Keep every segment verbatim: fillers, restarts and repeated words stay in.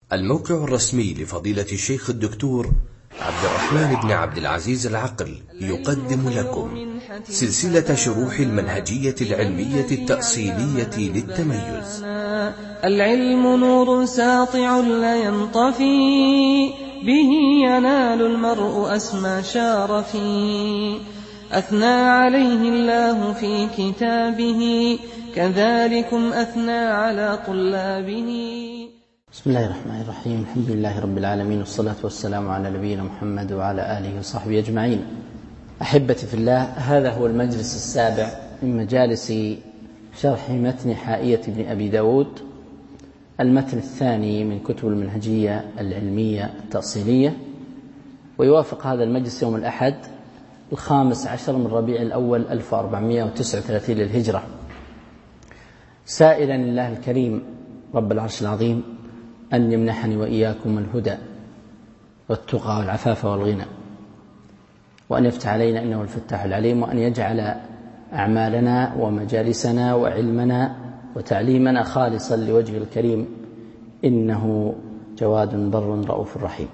الموقع الرسمي لفضيلة الشيخ الدكتور عبد الرحمن بن عبد العزيز العقل يقدم لكم سلسلة شروح المنهجية العلمية التأصيلية للتميز. العلم نور ساطع لا ينطفي، به ينال المرء أسمى شارفي. أثنى عليه الله في كتابه، كذلكم أثنى على طلابه. بسم الله الرحمن الرحيم. الحمد لله رب العالمين، والصلاة والسلام على نبينا محمد وعلى آله وصحبه أجمعين. أحبتي في الله، هذا هو المجلس السابع من مجالس شرح متن حائية ابن أبي داود، المتن الثاني من كتب المنهجية العلمية التأصيلية، ويوافق هذا المجلس يوم الأحد الخامس عشر من ربيع الأول ألف وأربعمائة وتسعة وثلاثين للهجرة، سائلا الله الكريم رب العرش العظيم أن يمنحني وإياكم الهدى والتقى والعفاف والغنى، وأن يفتح علينا إنه الفتاح العليم، وأن يجعل أعمالنا ومجالسنا وعلمنا وتعليمنا خالصا لوجه الكريم، إنه جواد بر رؤوف رحيم.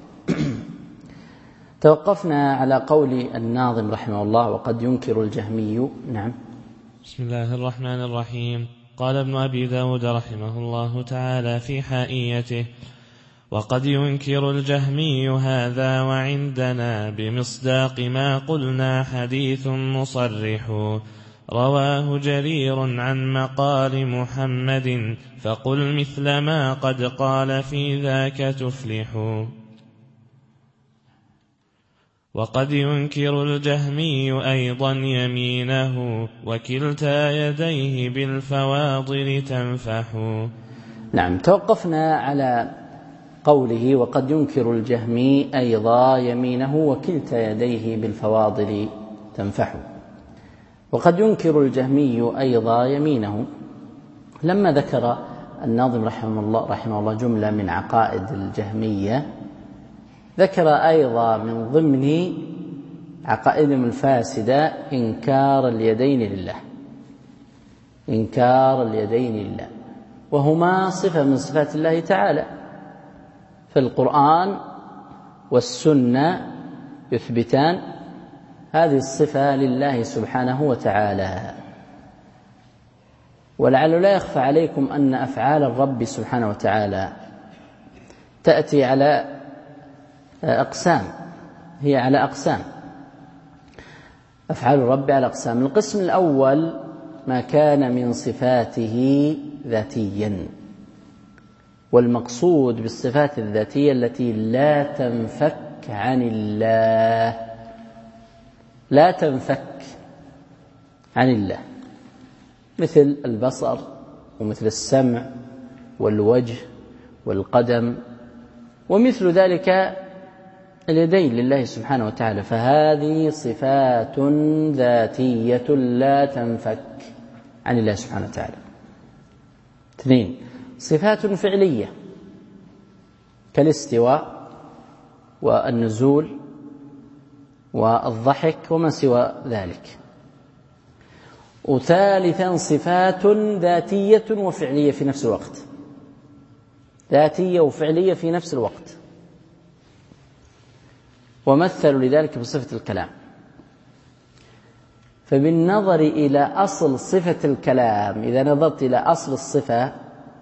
توقفنا على قول الناظم رحمه الله: وقد ينكر الجهمي. نعم. بسم الله الرحمن الرحيم. قال ابن أبي داود رحمه الله تعالى في حائيته: وقد ينكر الجهمي هذا وعندنا بمصداق ما قلنا حديث مصرح، رواه جرير عن مقال محمد، فقل مثل ما قد قال في ذاك تفلح. وقد ينكر الجهمي أيضا يمينه، وكلتا يديه بالفواضل تنفح. نعم، توقفنا على قوله: وقد ينكر الجهمي أيضا يمينه، وكلتا يديه بالفواضل تنفح. وقد ينكر الجهمي أيضا يمينه، لما ذكر الناظم رحمه الله, رحمه الله جملة من عقائد الجهمية، ذكر أيضا من ضمن عقائدهم الفاسدة إنكار اليدين لله، إنكار اليدين لله، وهما صفة من صفات الله تعالى، فالقرآن والسنة يثبتان هذه الصفة لله سبحانه وتعالى. ولعل لا يخفى عليكم أن أفعال الرب سبحانه وتعالى تأتي على أقسام، هي على أقسام، أفعال الرب على أقسام. القسم الأول ما كان من صفاته ذاتيا، والمقصود بالصفات الذاتية التي لا تنفك عن الله، لا تنفك عن الله، مثل البصر ومثل السمع والوجه والقدم، ومثل ذلك اليدين لله سبحانه وتعالى، فهذه صفات ذاتية لا تنفك عن الله سبحانه وتعالى. اثنين، صفات فعلية كالاستواء والنزول والضحك وما سوى ذلك. وثالثا صفات ذاتية وفعلية في نفس الوقت، ذاتية وفعلية في نفس الوقت، ومثلوا لذلك بصفة الكلام. فبالنظر إلى أصل صفة الكلام، إذا نظرت إلى أصل الصفة،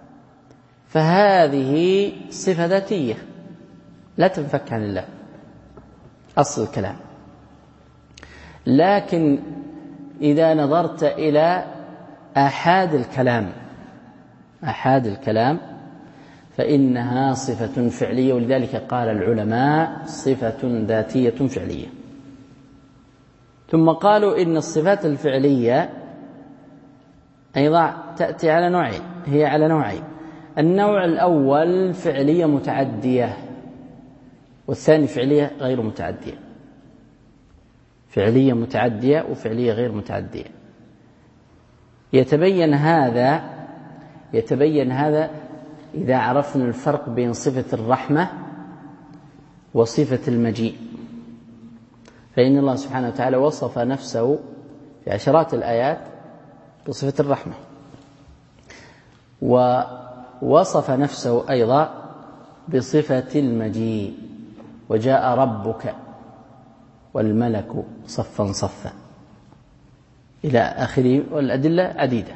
فهذه صفة ذاتية لا تنفك عن الله، أصل الكلام. لكن إذا نظرت إلى آحاد الكلام، آحاد الكلام فإنها صفة فعلية، ولذلك قال العلماء صفة ذاتية فعلية. ثم قالوا إن الصفات الفعلية أيضا تأتي على نوعين، هي على نوعين: النوع الأول فعلية متعدية، والثاني فعلية غير متعدية. فعلية متعدية وفعلية غير متعدية. يتبين هذا يتبين هذا إذا عرفنا الفرق بين صفة الرحمة وصفة المجيء، فإن الله سبحانه وتعالى وصف نفسه في عشرات الآيات بصفة الرحمة، ووصف نفسه أيضا بصفة المجيء، وجاء ربك والملك صفا صفا إلى آخره، والأدلة عديدة.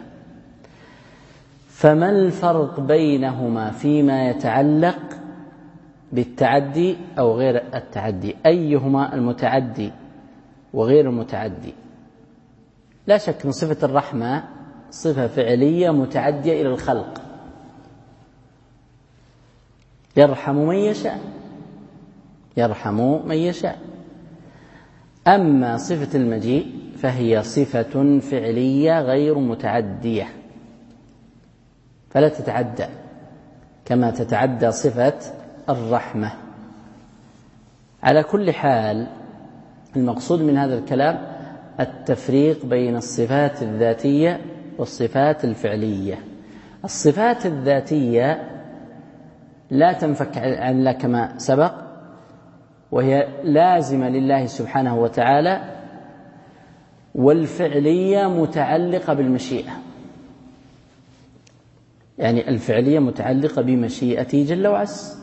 فما الفرق بينهما فيما يتعلق بالتعدي أو غير التعدي؟ أيهما المتعدي وغير المتعدي؟ لا شك أن صفة الرحمة صفة فعلية متعدية إلى الخلق، يرحم من يشاء، يرحم من يشاء. أما صفة المجيء فهي صفة فعلية غير متعدية، فلا تتعدى كما تتعدى صفة الرحمة. على كل حال، المقصود من هذا الكلام التفريق بين الصفات الذاتية والصفات الفعلية. الصفات الذاتية لا تنفك عن الله كما سبق، وهي لازمة لله سبحانه وتعالى، والفعلية متعلقة بالمشيئة، يعني الفعلية متعلقة بمشيئته جل وعز.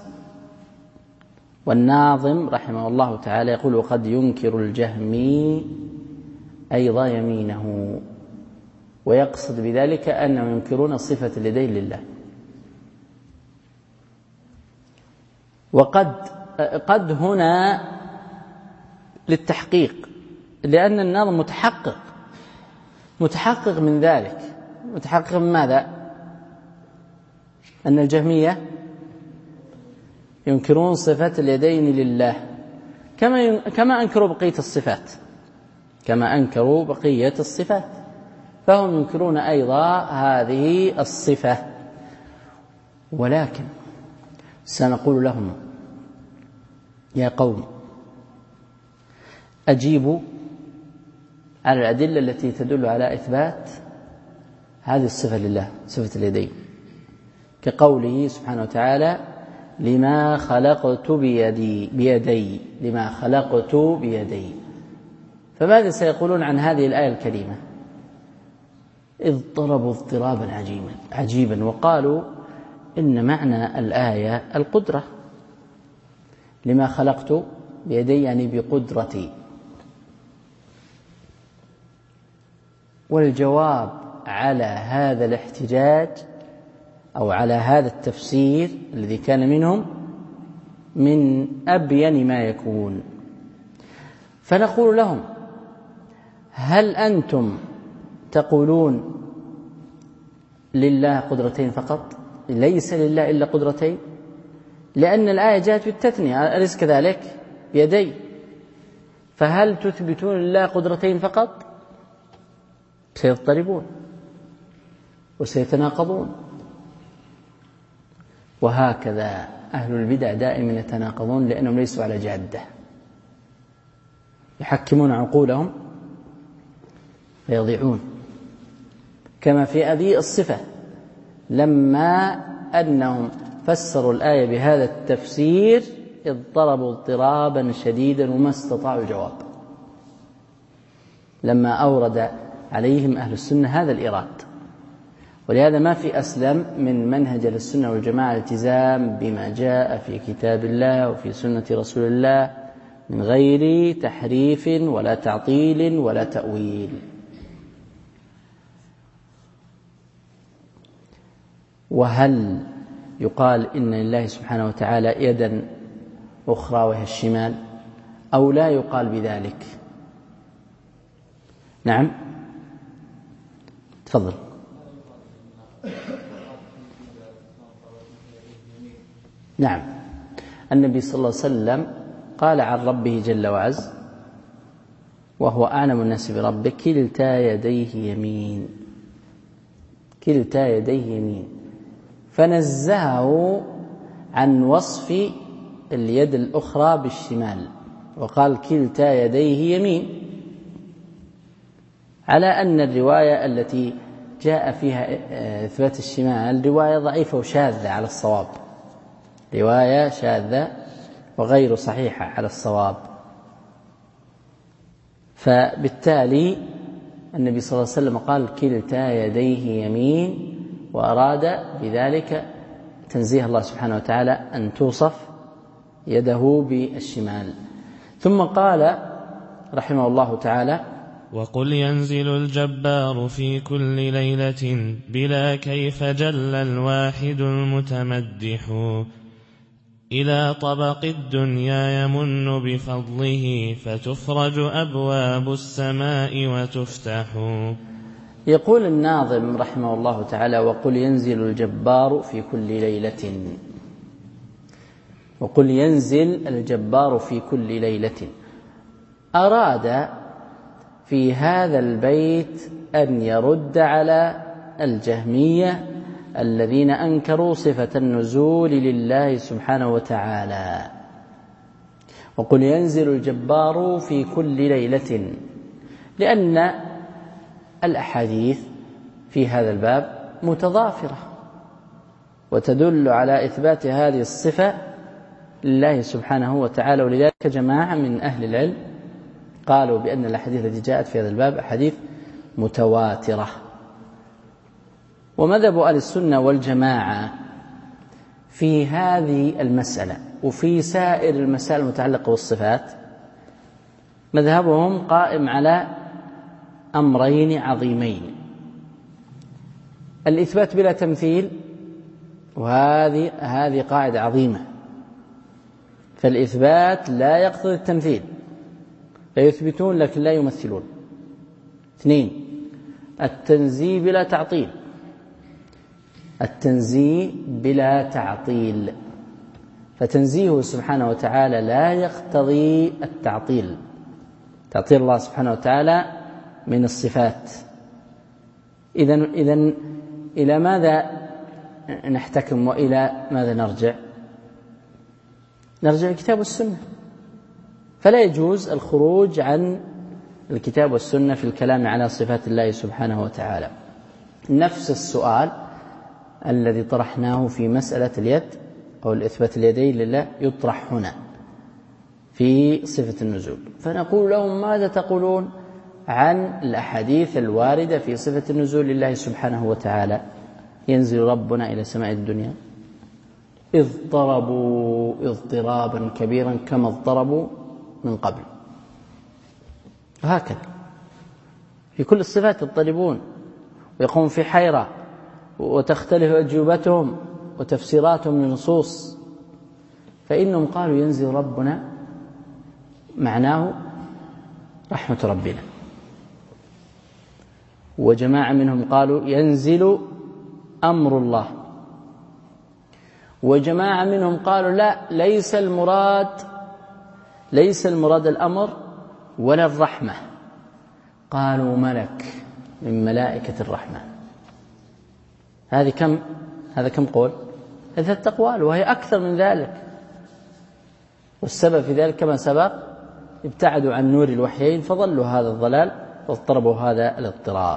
والناظم رحمه الله تعالى يقول: وقد ينكر الجهمي أيضا يمينه، ويقصد بذلك أنهم ينكرون صفة اليدين لله. وقد قد هنا للتحقيق، لأن الناظم متحقق متحقق من ذلك. متحقق من ماذا؟ أن الجهمية ينكرون صفات اليدين لله كما كما أنكروا بقية الصفات، كما أنكروا بقية الصفات، فهم ينكرون أيضا هذه الصفة. ولكن سنقول لهم: يا قوم، أجيبوا على الأدلة التي تدل على إثبات هذه الصفة لله، صفة اليدين، كقوله سبحانه وتعالى: لما خلقت بيدي بيدي لما خلقت بيدي. فماذا سيقولون عن هذه الآية الكريمة؟ اضطربوا اضطرابا عجيبا عجيبا وقالوا إن معنى الآية القدرة، لما خلقت بيدي يعني بقدرتي. والجواب على هذا الاحتجاج أو على هذا التفسير الذي كان منهم من أبين ما يكون. فنقول لهم: هل أنتم تقولون لله قدرتين فقط؟ ليس لله إلا قدرتين، لأن الآية جاءت بالتثنية، أليس كذلك؟ يدي. فهل تثبتون لله قدرتين فقط؟ سيضطربون وسيتناقضون. وهكذا أهل البدع دائما يتناقضون، لأنهم ليسوا على جادة، يحكمون عقولهم فيضيعون. كما في هذه الصفة، لما أنهم فسروا الآية بهذا التفسير اضطربوا اضطرابا شديدا وما استطاعوا الجواب، لما أورد عليهم أهل السنة هذا الإيراد. ولهذا ما في أسلم من منهج السنة والجماعة الالتزام بما جاء في كتاب الله وفي سنة رسول الله من غير تحريف ولا تعطيل ولا تأويل. وهل يقال إن لله سبحانه وتعالى يدا أخرى وهي الشمال، أو لا يقال بذلك؟ نعم، تفضل. نعم، النبي صلى الله عليه وسلم قال عن ربه جل وعز وهو أعلم الناس بربه: كلتا يديه يمين، كلتا يديه يمين. فنزهه عن وصف اليد الأخرى بالشمال وقال كلتا يديه يمين، على أن الرواية التي جاء فيها إثبات الشمال رواية ضعيفة وشاذة على الصواب، رواية شاذة وغير صحيحة على الصواب. فبالتالي النبي صلى الله عليه وسلم قال كلتا يديه يمين، وأراد بذلك تنزيه الله سبحانه وتعالى أن توصف يده بالشمال. ثم قال رحمه الله تعالى: وقل ينزل الجبار في كل ليلة بلا كيف جل الواحد المتمدح إلى طبق الدنيا يمن بفضله فتفرج أبواب السماء وتفتح. يقول الناظم رحمه الله تعالى: وقل ينزل الجبار في كل ليلة. وقل ينزل الجبار في كل ليلة. أراد في هذا البيت أن يرد على الجهمية الذين أنكروا صفة النزول لله سبحانه وتعالى. وقل ينزل الجبار في كل ليلة، لأن الأحاديث في هذا الباب متضافرة وتدل على إثبات هذه الصفة لله سبحانه وتعالى. ولذلك جماعة من أهل العلم قالوا بأن الأحاديث التي جاءت في هذا الباب أحاديث متواترة. ومذهب أهل السنة والجماعة في هذه المسألة وفي سائر المسائل المتعلقة بالصفات مذهبهم قائم على أمرين عظيمين: الإثبات بلا تمثيل، وهذه هذه قاعدة عظيمة، فالإثبات لا يقتضي التمثيل، فيثبتون لكن لا يمثلون. اثنين: التنزيه بلا تعطيل، التنزيه بلا تعطيل، فتنزيهه سبحانه وتعالى لا يقتضي التعطيل، تعطيل الله سبحانه وتعالى من الصفات. إذن إذن إلى ماذا نحتكم وإلى ماذا نرجع؟ نرجع الكتاب والسنة، فلا يجوز الخروج عن الكتاب والسنة في الكلام على صفات الله سبحانه وتعالى. نفس السؤال الذي طرحناه في مسألة اليد أو الإثبات اليدين لله يطرح هنا في صفة النزول، فنقول لهم: ماذا تقولون عن الأحاديث الواردة في صفة النزول لله سبحانه وتعالى؟ ينزل ربنا إلى سماء الدنيا، اضطربوا اضطرابا كبيرا كما اضطربوا من قبل. وهكذا في كل الصفات يضطربون ويقوم في حيرة وتختلف أجوبتهم وتفسيراتهم للنصوص. فإنهم قالوا ينزل ربنا معناه رحمة ربنا، وجماعة منهم قالوا ينزل أمر الله، وجماعة منهم قالوا لا، ليس المراد ليس المراد الأمر ولا الرحمة، قالوا ملك من ملائكة الرحمة. هذه كم هذا كم قول؟ ثلاثة أقوال، وهي أكثر من ذلك. والسبب في ذلك كما سبق: ابتعدوا عن نور الوحيين فظلوا هذا الضلال واضطربوا هذا الاضطراب.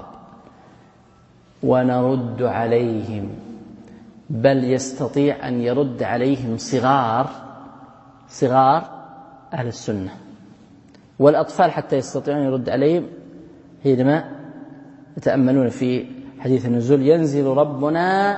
ونرد عليهم، بل يستطيع أن يرد عليهم صغار صغار أهل السنة والأطفال حتى يستطيعون أن يرد عليهم حينما يتأملون في حديث النزول: ينزل ربنا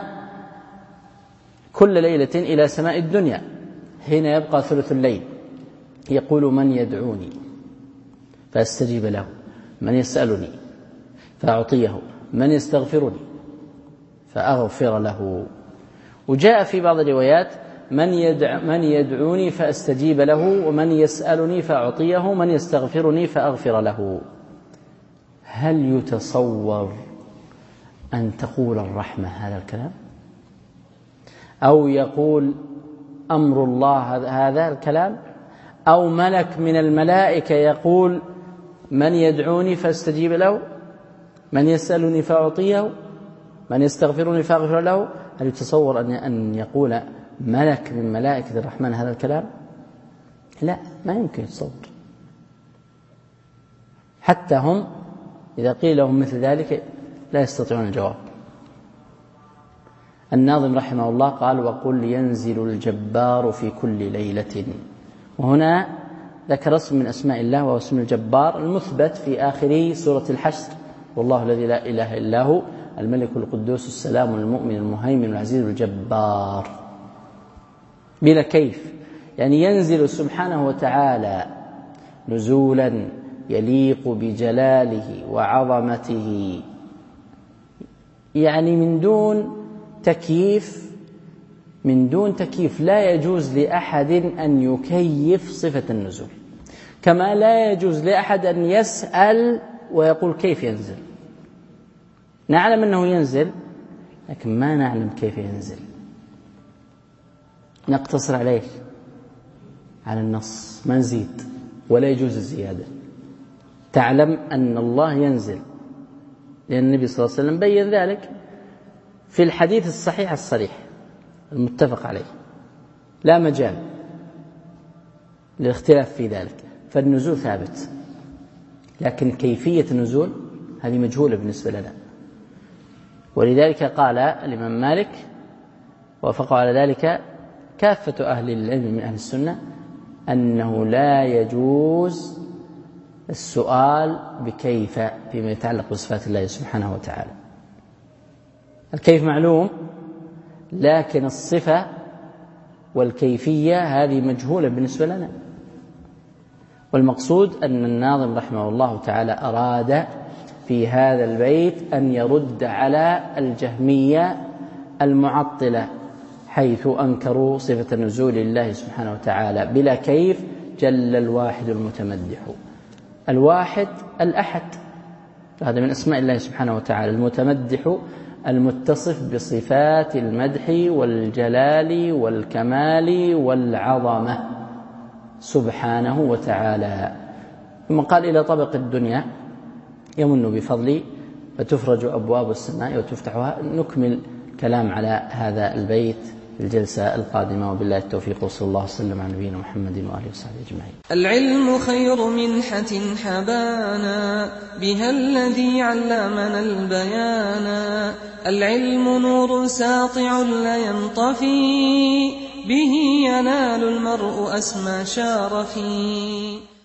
كل ليلة إلى سماء الدنيا حين يبقى ثلث الليل، يقول: من يدعوني فأستجيب له، من يسألني فأعطيه، من يستغفرني فأغفر له. وجاء في بعض الروايات: من, يدع من يدعوني فأستجيب له، ومن يسألني فأعطيه، من يستغفرني فأغفر له. هل يتصور أن تقول الرحمة هذا الكلام، أو يقول أمر الله هذا الكلام، أو ملك من الملائكة يقول: من يدعوني فاستجيب له، من يسألني فأعطيه، من يستغفرني فأغفر له؟ هل يتصور أن يقول ملك من ملائكة الرحمن هذا الكلام؟ لا، ما يمكن يتصور. حتى هم إذا قيل لهم مثل ذلك لا يستطيعون الجواب. الناظم رحمه الله قال: وقل ينزل الجبار في كل ليلة. وهنا ذكر اسم من أسماء الله وهو اسم الجبار المثبت في آخر سورة الحشر: والله الذي لا إله إلا هو الملك القدوس السلام المؤمن المهيمن العزيز الجبار. بلا كيف، يعني ينزل سبحانه وتعالى نزولا يليق بجلاله وعظمته، يعني من دون تكييف، من دون تكييف. لا يجوز لأحد أن يكيف صفة النزول، كما لا يجوز لأحد أن يسأل ويقول كيف ينزل. نعلم أنه ينزل لكن ما نعلم كيف ينزل، نقتصر عليه على النص ما نزيد، ولا يجوز الزيادة. تعلم أن الله ينزل لأن النبي صلى الله عليه وسلم بين ذلك في الحديث الصحيح الصريح المتفق عليه، لا مجال للاختلاف في ذلك، فالنزول ثابت، لكن كيفية النزول هذه مجهولة بالنسبة لنا. ولذلك قال الإمام مالك وافقوا على ذلك كافة أهل العلم من أهل السنة أنه لا يجوز السؤال بكيف فيما يتعلق بصفات الله سبحانه وتعالى. الكيف معلوم، لكن الصفة والكيفية هذه مجهولة بالنسبة لنا. والمقصود أن الناظم رحمه الله تعالى أراد في هذا البيت أن يرد على الجهمية المعطلة حيث أنكروا صفة نزول الله سبحانه وتعالى بلا كيف. جل الواحد المتمدح، الواحد الأحد هذا من أسماء الله سبحانه وتعالى، المتمدح المتصف بصفات المدح والجلال والكمال والعظمة سبحانه وتعالى. ثم قال إلى طبق الدنيا يمن بفضلي فتفرج أبواب السماء وتفتحها. نكمل كلام على هذا البيت في الجلسة القادمة، وبالله التوفيق، وصلى الله وسلم على نبينا محمد وآله وصحبه أجمعين. العلم خير منحة حبانا بها الذي علمنا البيانا، العلم نور ساطع لا ينطفي به ينال المرء أسمى شارفي.